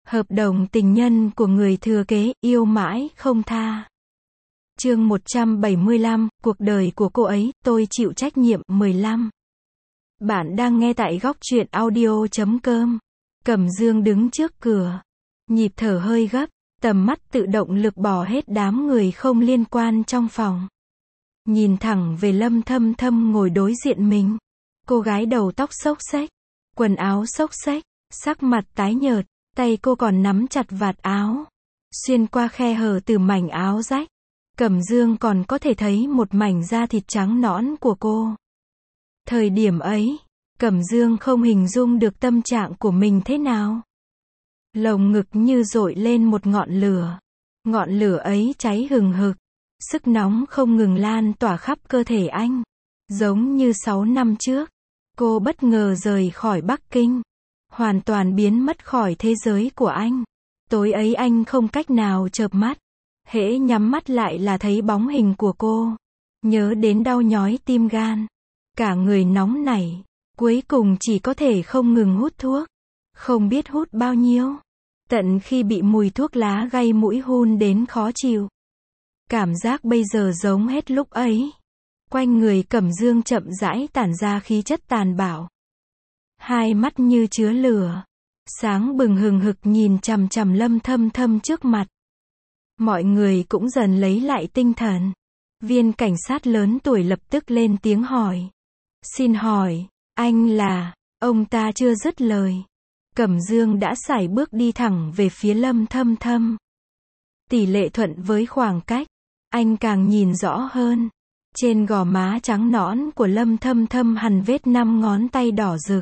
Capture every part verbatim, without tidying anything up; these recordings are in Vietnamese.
Hợp đồng tình nhân của người thừa kế, yêu mãi không tha. Chương một trăm bảy mươi lăm, cuộc đời của cô ấy, tôi chịu trách nhiệm. mười lăm. Bạn đang nghe tại góc truyện audio chấm com. Cẩm Dương đứng trước cửa, nhịp thở hơi gấp, tầm mắt tự động lực bỏ hết đám người không liên quan trong phòng. Nhìn thẳng về Lâm Thâm Thâm ngồi đối diện mình. Cô gái đầu tóc xốc xếch, quần áo xốc xếch, sắc mặt tái nhợt, tay cô còn nắm chặt vạt áo. Xuyên qua khe hở từ mảnh áo rách, Cẩm Dương còn có thể thấy một mảnh da thịt trắng nõn của cô. Thời điểm ấy, Cẩm Dương không hình dung được tâm trạng của mình thế nào. Lồng ngực như dội lên một ngọn lửa. Ngọn lửa ấy cháy hừng hực, sức nóng không ngừng lan tỏa khắp cơ thể anh. Giống như sáu năm trước, cô bất ngờ rời khỏi Bắc Kinh, hoàn toàn biến mất khỏi thế giới của anh. Tối ấy anh không cách nào chợp mắt, hễ nhắm mắt lại là thấy bóng hình của cô. Nhớ đến đau nhói tim gan, cả người nóng nảy, cuối cùng chỉ có thể không ngừng hút thuốc. Không biết hút bao nhiêu, tận khi bị mùi thuốc lá gây mũi hun đến khó chịu. Cảm giác bây giờ giống hết lúc ấy. Quanh người Cẩm Dương chậm rãi tản ra khí chất tàn bạo. Hai mắt như chứa lửa, sáng bừng hừng hực nhìn chằm chằm Lâm Thâm Thâm trước mặt. Mọi người cũng dần lấy lại tinh thần. Viên cảnh sát lớn tuổi lập tức lên tiếng hỏi. Xin hỏi, anh là... Ông ta chưa dứt lời, Cẩm Dương đã sải bước đi thẳng về phía Lâm Thâm Thâm. Tỷ lệ thuận với khoảng cách, anh càng nhìn rõ hơn. Trên gò má trắng nõn của Lâm Thâm Thâm hằn vết năm ngón tay đỏ rực.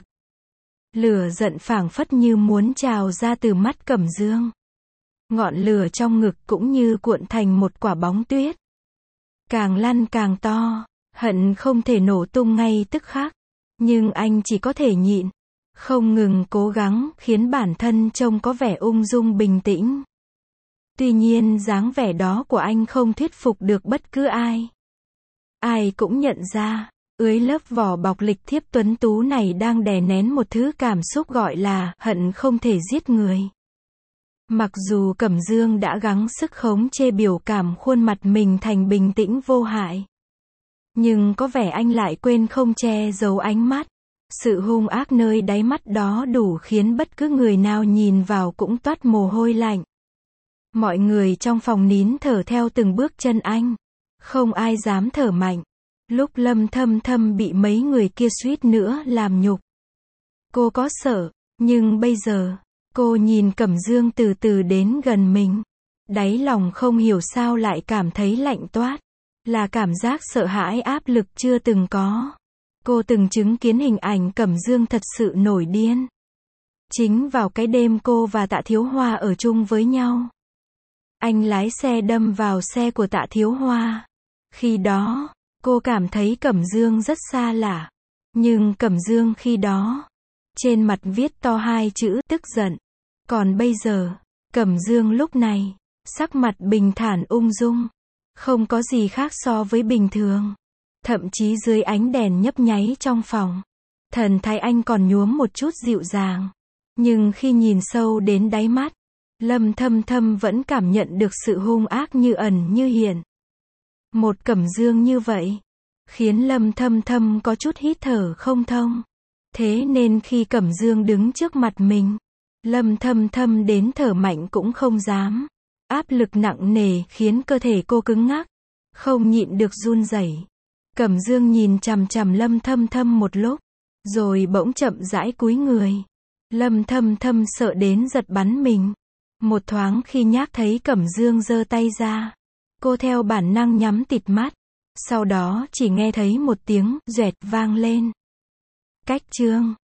Lửa giận phảng phất như muốn trào ra từ mắt Cẩm Dương. Ngọn lửa trong ngực cũng như cuộn thành một quả bóng tuyết. Càng lăn càng to, hận không thể nổ tung ngay tức khắc. Nhưng anh chỉ có thể nhịn, không ngừng cố gắng khiến bản thân trông có vẻ ung dung bình tĩnh. Tuy nhiên dáng vẻ đó của anh không thuyết phục được bất cứ ai. Ai cũng nhận ra, dưới lớp vỏ bọc lịch thiếp tuấn tú này đang đè nén một thứ cảm xúc gọi là hận không thể giết người. Mặc dù Cẩm Dương đã gắng sức khống chế biểu cảm khuôn mặt mình thành bình tĩnh vô hại, nhưng có vẻ anh lại quên không che giấu ánh mắt. Sự hung ác nơi đáy mắt đó đủ khiến bất cứ người nào nhìn vào cũng toát mồ hôi lạnh. Mọi người trong phòng nín thở theo từng bước chân anh. Không ai dám thở mạnh. Lúc Lâm Thâm Thâm bị mấy người kia suýt nữa làm nhục, cô có sợ, nhưng bây giờ, cô nhìn Cẩm Dương từ từ đến gần mình. Đáy lòng không hiểu sao lại cảm thấy lạnh toát. Là cảm giác sợ hãi áp lực chưa từng có. Cô từng chứng kiến hình ảnh Cẩm Dương thật sự nổi điên. Chính vào cái đêm cô và Tạ Thiếu Hoa ở chung với nhau. Anh lái xe đâm vào xe của Tạ Thiếu Hoa. Khi đó, cô cảm thấy Cẩm Dương rất xa lạ. Nhưng Cẩm Dương khi đó, trên mặt viết to hai chữ tức giận. Còn bây giờ, Cẩm Dương lúc này, sắc mặt bình thản ung dung. Không có gì khác so với bình thường. Thậm chí dưới ánh đèn nhấp nháy trong phòng, thần thái anh còn nhuốm một chút dịu dàng. Nhưng khi nhìn sâu đến đáy mắt, Lâm Thâm Thâm vẫn cảm nhận được sự hung ác như ẩn như hiện. Một Cẩm Dương như vậy, khiến Lâm Thâm Thâm có chút hít thở không thông. Thế nên khi Cẩm Dương đứng trước mặt mình, Lâm Thâm Thâm đến thở mạnh cũng không dám. Áp lực nặng nề khiến cơ thể cô cứng ngắc, không nhịn được run rẩy. Cẩm Dương nhìn chằm chằm Lâm Thâm Thâm một lúc, rồi bỗng chậm rãi cúi người. Lâm Thâm Thâm sợ đến giật bắn mình. Một thoáng khi nhác thấy Cẩm Dương giơ tay ra, cô theo bản năng nhắm tịt mắt. Sau đó chỉ nghe thấy một tiếng doẹt vang lên. Cách chương